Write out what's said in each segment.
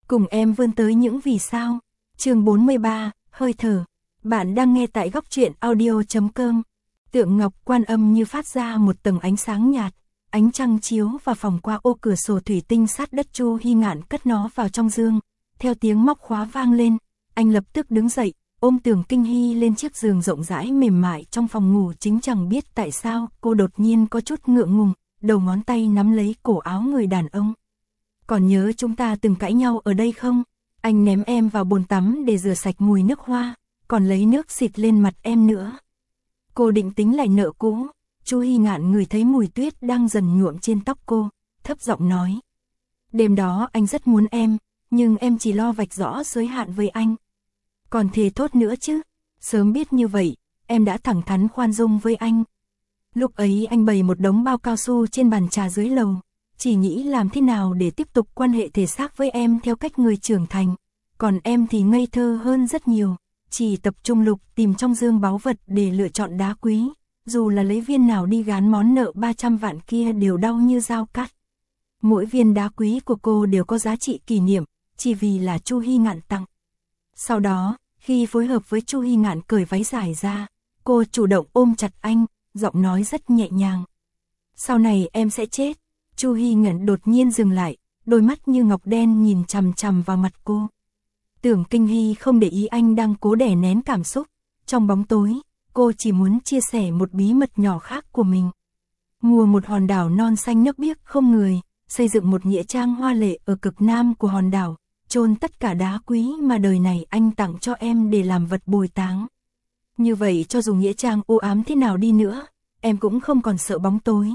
Cùng em vươn tới những vì sao. Chương 43, hơi thở. Bạn đang nghe tại góc truyện audio.com. Tượng ngọc Quan Âm như phát ra một tầng ánh sáng nhạt, ánh trăng chiếu vào phòng qua ô cửa sổ thủy tinh sát đất. Chu Hi Ngạn cất nó vào trong dương, theo tiếng móc khóa vang lên, anh lập tức đứng dậy, ôm Tưởng Kinh Hy lên chiếc giường rộng rãi mềm mại trong phòng ngủ. Chính chẳng biết tại sao, cô đột nhiên có chút ngượng ngùng, đầu ngón tay nắm lấy cổ áo người đàn ông. Còn nhớ chúng ta từng cãi nhau ở đây không? Anh ném em vào bồn tắm để rửa sạch mùi nước hoa, còn lấy nước xịt lên mặt em nữa. Cô định tính lại nợ cũ. Chu Hi Ngạn ngửi thấy mùi tuyết đang dần nhuộm trên tóc cô, thấp giọng nói. Đêm đó anh rất muốn em, nhưng em chỉ lo vạch rõ giới hạn với anh. Còn thề thốt nữa chứ, sớm biết như vậy, em đã thẳng thắn khoan dung với anh. Lúc ấy anh bày một đống bao cao su trên bàn trà dưới lầu, chỉ nghĩ làm thế nào để tiếp tục quan hệ thể xác với em theo cách người trưởng thành. Còn em thì ngây thơ hơn rất nhiều, chỉ tập trung lục tìm trong dương báu vật để lựa chọn đá quý. Dù là lấy viên nào đi gán món nợ 300 vạn kia đều đau như dao cắt. Mỗi viên đá quý của cô đều có giá trị kỷ niệm, chỉ vì là Chu Hi Ngạn tặng. Sau đó, khi phối hợp với Chu Hi Ngạn cởi váy dài ra, cô chủ động ôm chặt anh, giọng nói rất nhẹ nhàng. Sau này em sẽ chết. Chu Hi Ngạn đột nhiên dừng lại, đôi mắt như ngọc đen nhìn chằm chằm vào mặt cô. Tưởng Kinh Hy không để ý anh đang cố đè nén cảm xúc. Trong bóng tối, cô chỉ muốn chia sẻ một bí mật nhỏ khác của mình. Mua một hòn đảo non xanh nước biếc không người, xây dựng một nghĩa trang hoa lệ ở cực nam của hòn đảo, chôn tất cả đá quý mà đời này anh tặng cho em để làm vật bồi táng. Như vậy cho dù nghĩa trang u ám thế nào đi nữa, em cũng không còn sợ bóng tối.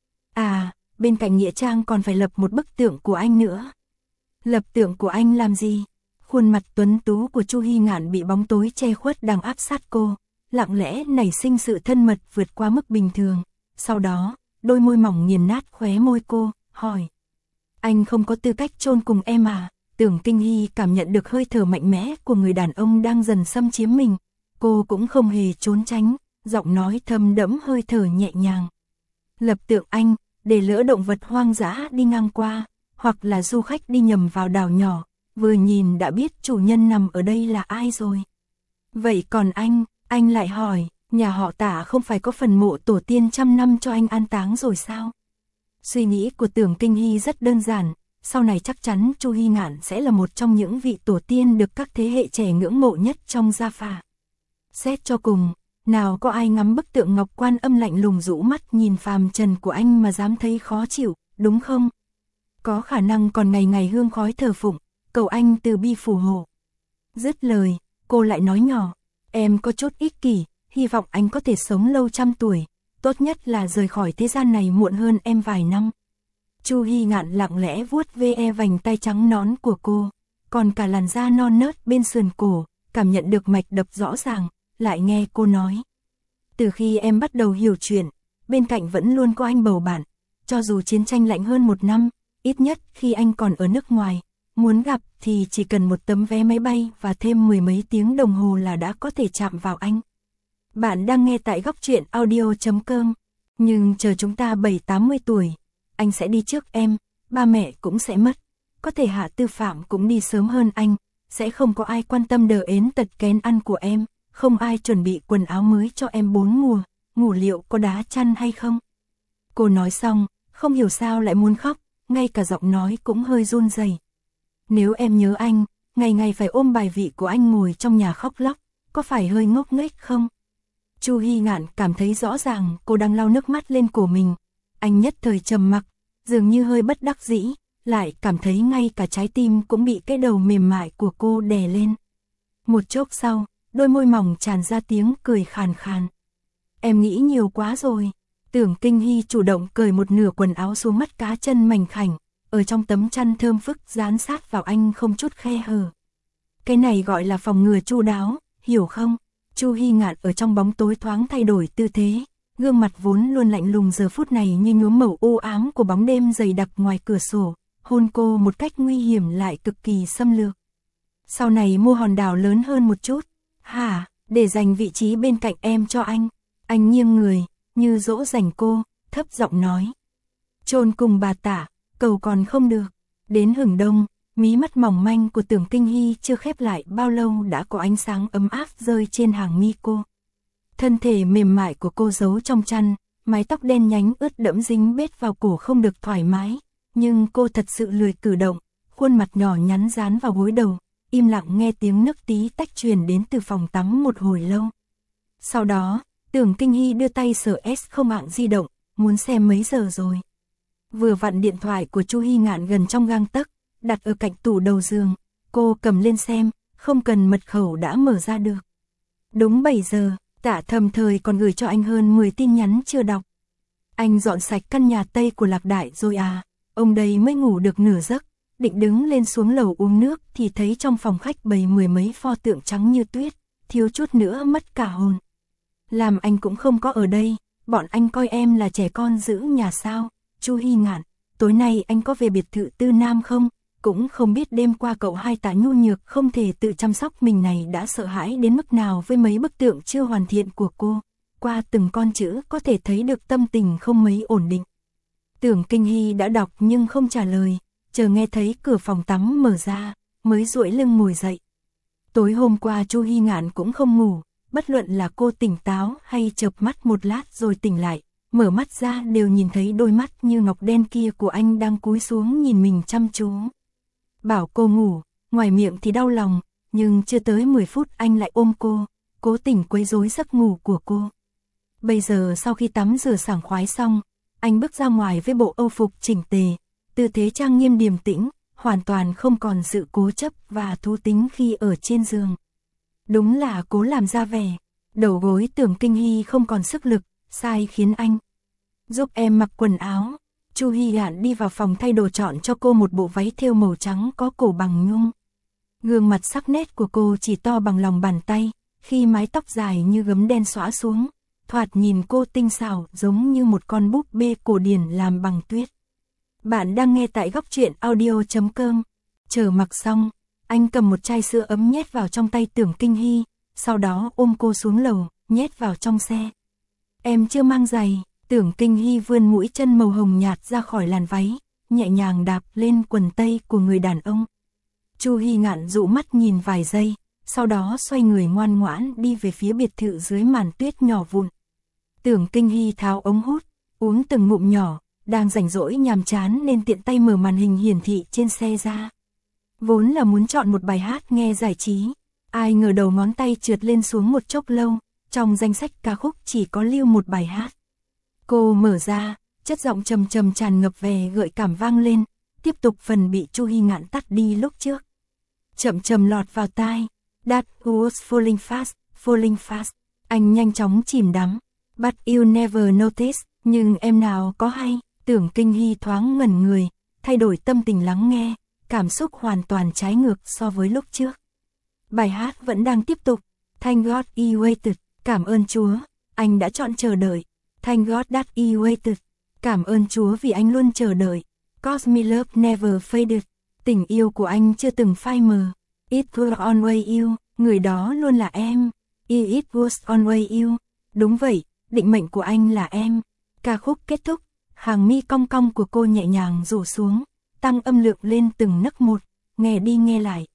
À, bên cạnh nghĩa trang còn phải lập một bức tượng của anh nữa. Lập tượng của anh làm gì? Khuôn mặt tuấn tú của Chu Hi Ngạn bị bóng tối che khuất đang áp sát cô, lặng lẽ nảy sinh sự thân mật vượt qua mức bình thường. Sau đó, đôi môi mỏng nghiền nát khóe môi cô, hỏi. Anh không có tư cách chôn cùng em à? Tưởng Kinh Hy cảm nhận được hơi thở mạnh mẽ của người đàn ông đang dần xâm chiếm mình. Cô cũng không hề trốn tránh, giọng nói thâm đẫm hơi thở nhẹ nhàng. Lập tượng anh, để lỡ động vật hoang dã đi ngang qua, hoặc là du khách đi nhầm vào đảo nhỏ, vừa nhìn đã biết chủ nhân nằm ở đây là ai rồi. Vậy còn anh lại hỏi, nhà họ Tả không phải có phần mộ tổ tiên trăm năm cho anh an táng rồi sao? Suy nghĩ của Tưởng Kinh Hy rất đơn giản, sau này chắc chắn Chu Hi Ngạn sẽ là một trong những vị tổ tiên được các thế hệ trẻ ngưỡng mộ nhất trong gia phả. Xét cho cùng, nào có ai ngắm bức tượng ngọc Quan Âm lạnh lùng rũ mắt nhìn phàm trần của anh mà dám thấy khó chịu, đúng không? Có khả năng còn ngày ngày hương khói thờ phụng, cầu anh từ bi phù hộ. Dứt lời, cô lại nói nhỏ, em có chút ích kỷ, hy vọng anh có thể sống lâu trăm tuổi, tốt nhất là rời khỏi thế gian này muộn hơn em vài năm. Chu Hi Ngạn lặng lẽ vuốt ve vành tay trắng nõn của cô, còn cả làn da non nớt bên sườn cổ, cảm nhận được mạch đập rõ ràng, lại nghe cô nói. Từ khi em bắt đầu hiểu chuyện, bên cạnh vẫn luôn có anh bầu bạn, cho dù chiến tranh lạnh hơn 1 năm, ít nhất khi anh còn ở nước ngoài, muốn gặp thì chỉ cần một tấm vé máy bay và thêm 10 mấy tiếng đồng hồ là đã có thể chạm vào anh. Bạn đang nghe tại góc truyện audio.com, nhưng chờ chúng ta 70-80 tuổi, anh sẽ đi trước em, ba mẹ cũng sẽ mất, có thể Hạ Tư Phạm cũng đi sớm hơn anh, sẽ không có ai quan tâm đờ ến tật kén ăn của em, không ai chuẩn bị quần áo mới cho em 4 mùa, ngủ liệu có đá chăn hay không? Cô nói xong, không hiểu sao lại muốn khóc, ngay cả giọng nói cũng hơi run rẩy. Nếu em nhớ anh, ngày ngày phải ôm bài vị của anh ngồi trong nhà khóc lóc, có phải hơi ngốc nghếch không? Chu Hi Ngạn cảm thấy rõ ràng cô đang lau nước mắt lên cổ mình. Anh nhất thời trầm mặc, dường như hơi bất đắc dĩ, lại cảm thấy ngay cả trái tim cũng bị cái đầu mềm mại của cô đè lên. Một chốc sau, đôi môi mỏng tràn ra tiếng cười khàn khàn. Em nghĩ nhiều quá rồi. Tưởng Kinh Hy chủ động cởi một nửa quần áo xuống mắt cá chân mảnh khảnh, ở trong tấm chăn thơm phức dán sát vào anh không chút khe hở. Cái này gọi là phòng ngừa chu đáo, hiểu không? Chu Hi Ngạn ở trong bóng tối thoáng thay đổi tư thế, gương mặt vốn luôn lạnh lùng giờ phút này như nhuốm màu u ám của bóng đêm dày đặc ngoài cửa sổ, hôn cô một cách nguy hiểm lại cực kỳ xâm lược. Sau này mua hòn đảo lớn hơn một chút, hả, để dành vị trí bên cạnh em cho anh. Anh nghiêng người, như dỗ dành cô, thấp giọng nói. Chôn cùng bà Tả, cầu còn không được. Đến hừng đông, Mí mắt mỏng manh của Tưởng Kinh Hy chưa khép lại bao lâu đã có ánh sáng ấm áp rơi trên hàng mi cô. Thân thể mềm mại của cô giấu trong chăn, mái tóc đen nhánh ướt đẫm dính bết vào cổ không được thoải mái, nhưng cô thật sự lười cử động, khuôn mặt nhỏ nhắn dán vào gối đầu, im lặng nghe tiếng nấc tí tách truyền đến từ phòng tắm một hồi lâu. Sau đó, Tưởng Kinh Hy đưa tay sờ S0 mạng di động, muốn xem mấy giờ rồi. Vừa vặn điện thoại của Chu Hy Ngạn gần trong gang tấc, đặt ở cạnh tủ đầu giường, cô cầm lên xem, không cần mật khẩu đã mở ra được. Đúng 7 giờ, Tạ Thầm Thời còn gửi cho anh hơn 10 tin nhắn chưa đọc. Anh dọn sạch căn nhà Tây của Lạc Đại rồi à, ông đây mới ngủ được nửa giấc, định đứng lên xuống lầu uống nước thì thấy trong phòng khách bày 10 mấy pho tượng trắng như tuyết, thiếu chút nữa mất cả hồn. Làm anh cũng không có ở đây, bọn anh coi em là trẻ con giữ nhà sao? Chu Hy Ngạn, tối nay anh có về biệt thự Tư Nam không? Cũng không biết đêm qua cậu hai Tạ nhu nhược không thể tự chăm sóc mình này đã sợ hãi đến mức nào với mấy bức tượng chưa hoàn thiện của cô. Qua từng con chữ có thể thấy được tâm tình không mấy ổn định. Tưởng Kinh Hy đã đọc nhưng không trả lời, chờ nghe thấy cửa phòng tắm mở ra, mới duỗi lưng ngồi dậy. Tối hôm qua Chu Hy Ngạn cũng không ngủ, bất luận là cô tỉnh táo hay chợp mắt một lát rồi tỉnh lại, mở mắt ra đều nhìn thấy đôi mắt như ngọc đen kia của anh đang cúi xuống nhìn mình chăm chú. Bảo cô ngủ, ngoài miệng thì đau lòng, nhưng chưa tới 10 phút anh lại ôm cô, cố tình quấy rối giấc ngủ của cô. Bây giờ sau khi tắm rửa sảng khoái xong, anh bước ra ngoài với bộ âu phục chỉnh tề, tư thế trang nghiêm điềm tĩnh, hoàn toàn không còn sự cố chấp và thú tính khi ở trên giường. Đúng là cố làm ra vẻ. Đầu gối Tưởng Kinh Hy không còn sức lực, sai khiến anh giúp em mặc quần áo. Chu Hy Ngạn đi vào phòng thay đồ chọn cho cô một bộ váy thêu màu trắng có cổ bằng nhung. Gương mặt sắc nét của cô chỉ to bằng lòng bàn tay, khi mái tóc dài như gấm đen xõa xuống, thoạt nhìn cô tinh xảo giống như một con búp bê cổ điển làm bằng tuyết. Bạn đang nghe tại góc truyện audio.com. Chờ mặc xong, anh cầm một chai sữa ấm nhét vào trong tay Tưởng Kinh Hy, sau đó ôm cô xuống lầu, nhét vào trong xe. Em chưa mang giày. Tưởng Kinh Hy vươn mũi chân màu hồng nhạt ra khỏi làn váy, nhẹ nhàng đạp lên quần tây của người đàn ông. Chu Hy Ngạn dụ mắt nhìn vài giây, sau đó xoay người ngoan ngoãn đi về phía biệt thự dưới màn tuyết nhỏ vụn. Tưởng Kinh Hy tháo ống hút, uống từng ngụm nhỏ, đang rảnh rỗi nhàm chán nên tiện tay mở màn hình hiển thị trên xe ra. Vốn là muốn chọn một bài hát nghe giải trí, ai ngờ đầu ngón tay trượt lên xuống một chốc lâu, trong danh sách ca khúc chỉ có lưu một bài hát. Cô mở ra, chất giọng trầm trầm tràn ngập vẻ gợi cảm vang lên, tiếp tục phần bị Chu Hy Ngạn tắt đi lúc trước. Chậm chậm lọt vào tai, That was falling fast, anh nhanh chóng chìm đắm, but you never notice, nhưng em nào có hay. Tưởng Kinh Hy thoáng ngẩn người, thay đổi tâm tình lắng nghe, cảm xúc hoàn toàn trái ngược so với lúc trước. Bài hát vẫn đang tiếp tục, Thank God you waited, cảm ơn Chúa, anh đã chọn chờ đợi. Thank God that you waited, cảm ơn Chúa vì anh luôn chờ đợi. Cause my love never faded, tình yêu của anh chưa từng phai mờ. It was always you, người đó luôn là em. It was always you, đúng vậy, định mệnh của anh là em. Ca khúc kết thúc, hàng mi cong cong của cô nhẹ nhàng rủ xuống, tăng âm lượng lên từng nấc một, nghe đi nghe lại.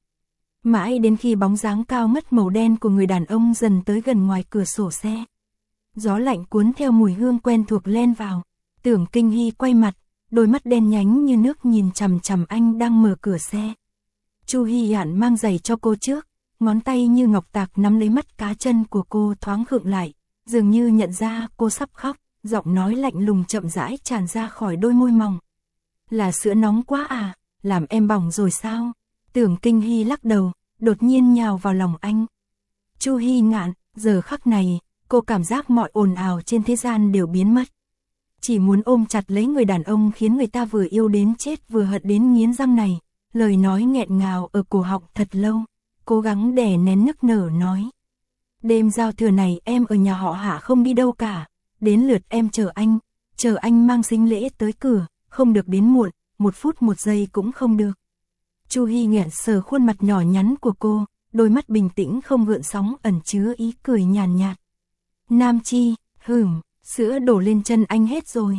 Mãi đến khi bóng dáng cao ngất màu đen của người đàn ông dần tới gần ngoài cửa sổ xe. Gió lạnh cuốn theo mùi hương quen thuộc len vào. Tưởng Kinh Hy quay mặt, đôi mắt đen nhánh như nước nhìn chằm chằm anh đang mở cửa xe. Chu Hy Ngạn mang giày cho cô trước, ngón tay như ngọc tạc nắm lấy mắt cá chân của cô thoáng khựng lại, dường như nhận ra cô sắp khóc, giọng nói lạnh lùng chậm rãi tràn ra khỏi đôi môi mỏng. Là sữa nóng quá à, làm em bỏng rồi sao? Tưởng Kinh Hy lắc đầu, đột nhiên nhào vào lòng anh. Chu Hy Ngạn, giờ khắc này, cô cảm giác mọi ồn ào trên thế gian đều biến mất. Chỉ muốn ôm chặt lấy người đàn ông khiến người ta vừa yêu đến chết vừa hận đến nghiến răng này, lời nói nghẹn ngào ở cổ họng thật lâu, cố gắng đè nén nức nở nói. Đêm giao thừa này em ở nhà họ Hạ không đi đâu cả, đến lượt em chờ anh mang sính lễ tới cửa, không được đến muộn, 1 phút 1 giây cũng không được. Chu Hy Ngạn sờ khuôn mặt nhỏ nhắn của cô, đôi mắt bình tĩnh không gợn sóng ẩn chứa ý cười nhàn nhạt. Nam Chi, sữa đổ lên chân anh hết rồi.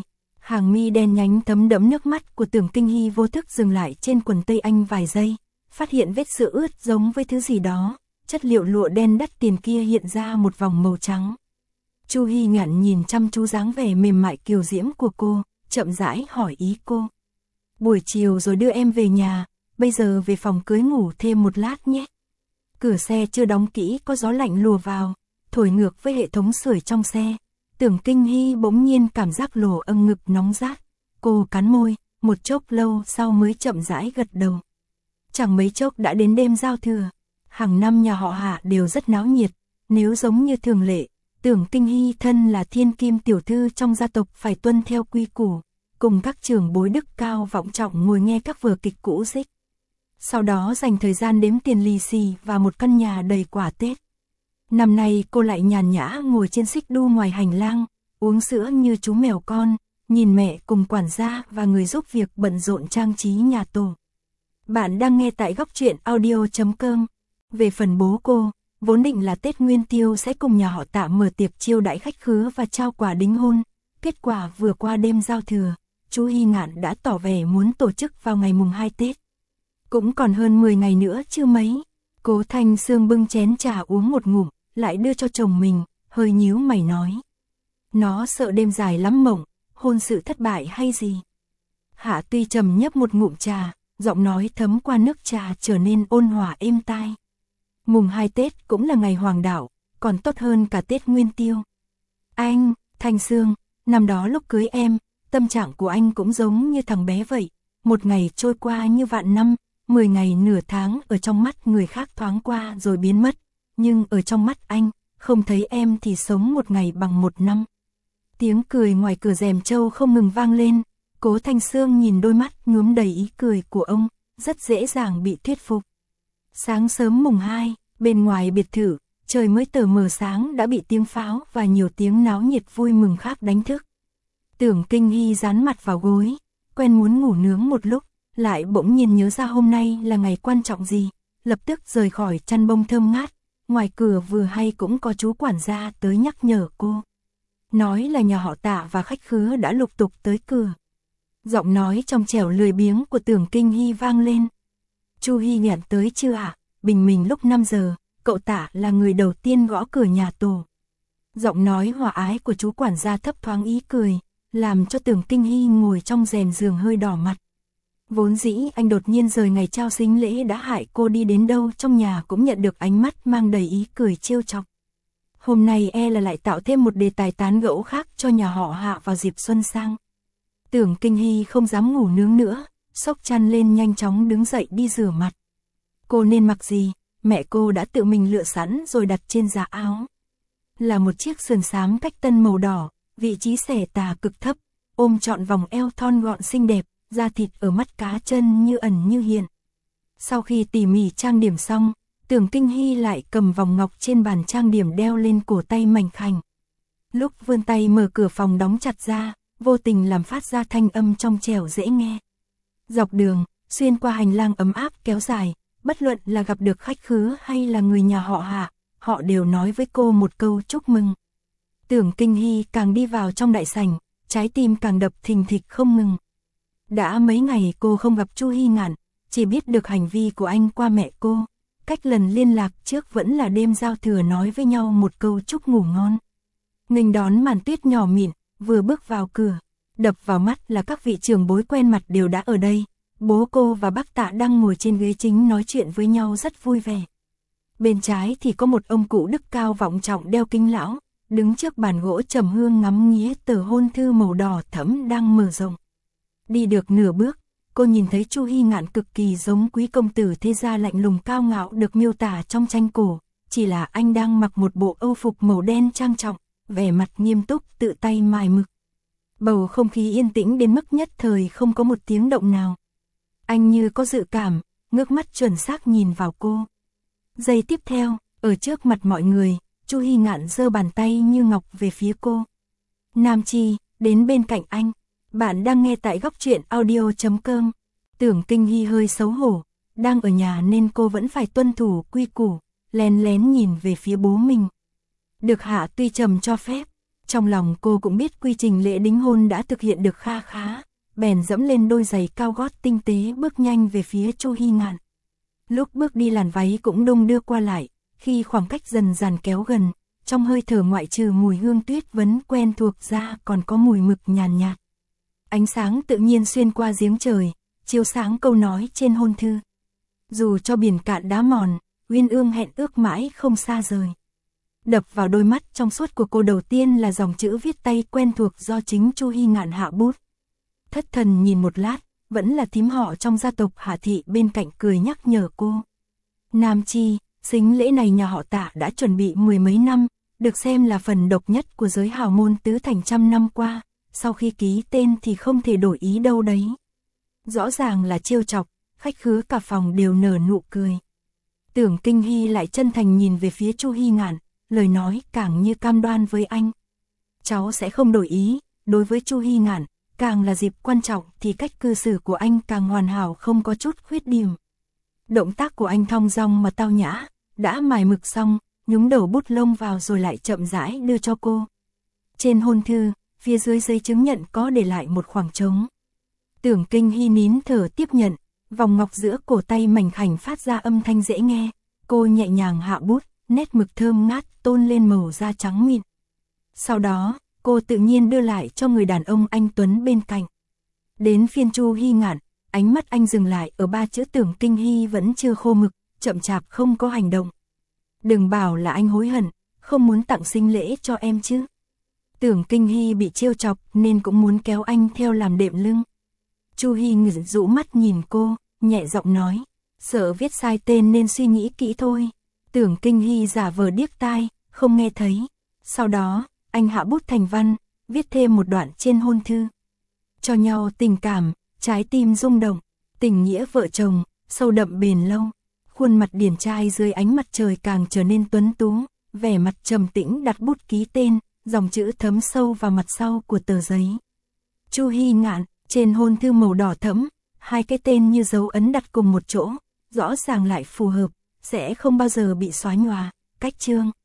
Hàng mi đen nhánh thấm đẫm nước mắt của Tưởng Kinh Hy vô thức dừng lại trên quần tây anh vài giây, phát hiện vết sữa ướt giống với thứ gì đó, chất liệu lụa đen đắt tiền kia hiện ra một vòng màu trắng. Chu Hy Ngạn nhìn chăm chú dáng vẻ mềm mại kiều diễm của cô, chậm rãi hỏi ý cô. Buổi chiều rồi đưa em về nhà, bây giờ về phòng cưới ngủ thêm một lát nhé. Cửa xe chưa đóng kỹ có gió lạnh lùa vào, thổi ngược với hệ thống sưởi trong xe. Tưởng Kinh Hy bỗng nhiên cảm giác lồ âng ngực nóng rát. Cô cắn môi, một chốc lâu sau mới chậm rãi gật đầu. Chẳng mấy chốc đã đến đêm giao thừa. Hàng năm nhà họ Hạ đều rất náo nhiệt. Nếu giống như thường lệ, Tưởng Kinh Hy thân là thiên kim tiểu thư trong gia tộc phải tuân theo quy củ, cùng các trưởng bối đức cao vọng trọng ngồi nghe các vở kịch cũ dích. Sau đó dành thời gian đếm tiền lì xì và một căn nhà đầy quà Tết. Năm nay cô lại nhàn nhã ngồi trên xích đu ngoài hành lang, uống sữa như chú mèo con, nhìn mẹ cùng quản gia và người giúp việc bận rộn trang trí nhà tổ. Bạn đang nghe tại góc truyện audio.com. Về phần bố cô, vốn định là Tết Nguyên Tiêu sẽ cùng nhà họ Tạ mở tiệc chiêu đãi khách khứa và trao quà đính hôn. Kết quả vừa qua đêm giao thừa, chú Hy Ngạn đã tỏ vẻ muốn tổ chức vào ngày mùng 2 Tết. Cũng còn hơn 10 ngày nữa chưa mấy. Cố Thanh Sương bưng chén trà uống một ngụm, lại đưa cho chồng mình, hơi nhíu mày nói. Nó sợ đêm dài lắm mộng, hôn sự thất bại hay gì? Hạ Tuy Trầm nhấp một ngụm trà, giọng nói thấm qua nước trà trở nên ôn hòa êm tai. Mùng 2 Tết cũng là ngày hoàng đạo, còn tốt hơn cả Tết Nguyên Tiêu. Anh, Thanh Sương, năm đó lúc cưới em, tâm trạng của anh cũng giống như thằng bé vậy. Một ngày trôi qua như vạn năm, 10 ngày nửa tháng ở trong mắt người khác thoáng qua rồi biến mất. Nhưng ở trong mắt anh, không thấy em thì sống một ngày bằng một năm. Tiếng cười ngoài cửa rèm trâu không ngừng vang lên. Cố Thanh Sương nhìn đôi mắt nhuốm đầy ý cười của ông, rất dễ dàng bị thuyết phục. Sáng sớm mùng 2, bên ngoài biệt thự, trời mới tờ mờ sáng đã bị tiếng pháo và nhiều tiếng náo nhiệt vui mừng khác đánh thức. Tưởng Kinh Hy dán mặt vào gối, quen muốn ngủ nướng một lúc, lại bỗng nhiên nhớ ra hôm nay là ngày quan trọng gì, lập tức rời khỏi chăn bông thơm ngát. Ngoài cửa vừa hay cũng có chú quản gia tới nhắc nhở cô. Nói là nhà họ Tạ và khách khứa đã lục tục tới cửa. Giọng nói trong trẻo lười biếng của Tưởng Kinh Hy vang lên. Chu Hy Ngạn tới chưa ạ? Bình minh lúc 5 giờ, cậu Tạ là người đầu tiên gõ cửa nhà tổ. Giọng nói hòa ái của chú quản gia thấp thoáng ý cười, làm cho Tưởng Kinh Hy ngồi trong rèm giường hơi đỏ mặt. Vốn dĩ anh đột nhiên rời ngày trao sính lễ đã hại cô đi đến đâu trong nhà cũng nhận được ánh mắt mang đầy ý cười trêu chọc. Hôm nay là lại tạo thêm một đề tài tán gẫu khác cho nhà họ Hạ vào dịp xuân sang. Tưởng Kinh Hy không dám ngủ nướng nữa, xốc chăn lên nhanh chóng đứng dậy đi rửa mặt. Cô nên mặc gì, mẹ cô đã tự mình lựa sẵn rồi đặt trên giá áo. Là một chiếc sườn xám cách tân màu đỏ, vị trí xẻ tà cực thấp, ôm trọn vòng eo thon gọn xinh đẹp, da thịt ở mắt cá chân như ẩn như hiện. Sau khi tỉ mỉ trang điểm xong, Tưởng Kinh Hy lại cầm vòng ngọc trên bàn trang điểm đeo lên cổ tay mảnh khảnh. Lúc vươn tay mở cửa phòng đóng chặt ra, vô tình làm phát ra thanh âm trong trẻo dễ nghe. Dọc đường, xuyên qua hành lang ấm áp kéo dài, bất luận là gặp được khách khứa hay là người nhà họ Hạ, họ đều nói với cô một câu chúc mừng. Tưởng Kinh Hy càng đi vào trong đại sảnh, trái tim càng đập thình thịch không ngừng. Đã mấy ngày cô không gặp Chu Hy Ngạn, chỉ biết được hành vi của anh qua mẹ cô. Cách lần liên lạc trước vẫn là đêm giao thừa nói với nhau một câu chúc ngủ ngon. Nghênh đón màn tuyết nhỏ mịn, vừa bước vào cửa, đập vào mắt là các vị trưởng bối quen mặt đều đã ở đây. Bố cô và bác Tạ đang ngồi trên ghế chính nói chuyện với nhau rất vui vẻ. Bên trái thì có một ông cụ đức cao vọng trọng đeo kính lão, đứng trước bàn gỗ trầm hương ngắm nghía tờ hôn thư màu đỏ thẫm đang mở rộng. Đi được nửa bước, cô nhìn thấy Chu Hy Ngạn cực kỳ giống quý công tử thế gia lạnh lùng cao ngạo được miêu tả trong tranh cổ, chỉ là anh đang mặc một bộ âu phục màu đen trang trọng, vẻ mặt nghiêm túc tự tay mài mực. Bầu không khí yên tĩnh đến mức nhất thời không có một tiếng động nào. Anh như có dự cảm, ngước mắt chuẩn xác nhìn vào cô. Giây tiếp theo, ở trước mặt mọi người, Chu Hy Ngạn giơ bàn tay như ngọc về phía cô. Nam Chi, đến bên cạnh anh. Bạn đang nghe tại góc truyện audio.com. Tưởng Kinh Hy hơi xấu hổ, đang ở nhà nên cô vẫn phải tuân thủ quy củ, lén lén nhìn về phía bố mình. Được Hạ Tuy Trầm cho phép, Trong lòng cô cũng biết quy trình lễ đính hôn đã thực hiện được kha khá, bèn dẫm lên đôi giày cao gót tinh tế bước nhanh về phía Chu Hi Ngạn. Lúc bước đi làn váy cũng đung đưa qua lại, khi khoảng cách dần dần kéo gần, trong hơi thở ngoại trừ mùi hương tuyết vấn quen thuộc ra còn có mùi mực nhàn nhạt. Ánh sáng tự nhiên xuyên qua giếng trời, chiếu sáng câu nói trên hôn thư. Dù cho biển cạn đá mòn, uyên ương hẹn ước mãi không xa rời. Đập vào đôi mắt trong suốt của cô đầu tiên là dòng chữ viết tay quen thuộc do chính Chu Hi Ngạn hạ bút. Thất thần nhìn một lát, vẫn là thím họ trong gia tộc Hạ Thị bên cạnh cười nhắc nhở cô. Nam Chi, sính lễ này nhà họ Tạ đã chuẩn bị mười mấy năm, được xem là phần độc nhất của giới hào môn tứ thành trăm năm qua, sau khi ký tên thì không thể đổi ý đâu đấy. Rõ ràng là trêu chọc, khách khứa cả phòng đều nở nụ cười. Tưởng Kinh Hy lại chân thành nhìn về phía Chu Hi Ngạn, lời nói càng như cam đoan với anh. Cháu sẽ không đổi ý, đối với Chu Hi Ngạn, càng là dịp quan trọng thì cách cư xử của anh càng hoàn hảo không có chút khuyết điểm. Động tác của anh thong dong mà tao nhã, đã mài mực xong, nhúng đầu bút lông vào rồi lại chậm rãi đưa cho cô. Trên hôn thư, phía dưới giấy chứng nhận có để lại một khoảng trống. Tưởng Kinh Hy nín thở tiếp nhận, vòng ngọc giữa cổ tay mảnh khảnh phát ra âm thanh dễ nghe, cô nhẹ nhàng hạ bút, nét mực thơm ngát tôn lên màu da trắng mịn. Sau đó, cô tự nhiên đưa lại cho người đàn ông anh tuấn bên cạnh. Đến phiên Chu Hi Ngạn, ánh mắt anh dừng lại ở ba chữ Tưởng Kinh Hy vẫn chưa khô mực, chậm chạp không có hành động. Đừng bảo là anh hối hận, không muốn tặng sinh lễ cho em chứ. Tưởng Kinh Hy bị trêu chọc nên cũng muốn kéo anh theo làm đệm lưng. Chu Hi Ngạn rũ mắt nhìn cô, nhẹ giọng nói, sợ viết sai tên nên suy nghĩ kỹ thôi. Tưởng Kinh Hy giả vờ điếc tai, không nghe thấy. Sau đó, anh hạ bút thành văn, viết thêm một đoạn trên hôn thư. Cho nhau tình cảm, trái tim rung động, tình nghĩa vợ chồng, sâu đậm bền lâu. Khuôn mặt điển trai dưới ánh mặt trời càng trở nên tuấn tú, vẻ mặt trầm tĩnh đặt bút ký tên, dòng chữ thấm sâu vào mặt sau của tờ giấy. Chu Hi Ngạn, trên hôn thư màu đỏ thẫm, hai cái tên như dấu ấn đặt cùng một chỗ, rõ ràng lại phù hợp, sẽ không bao giờ bị xóa nhòa, cách chương.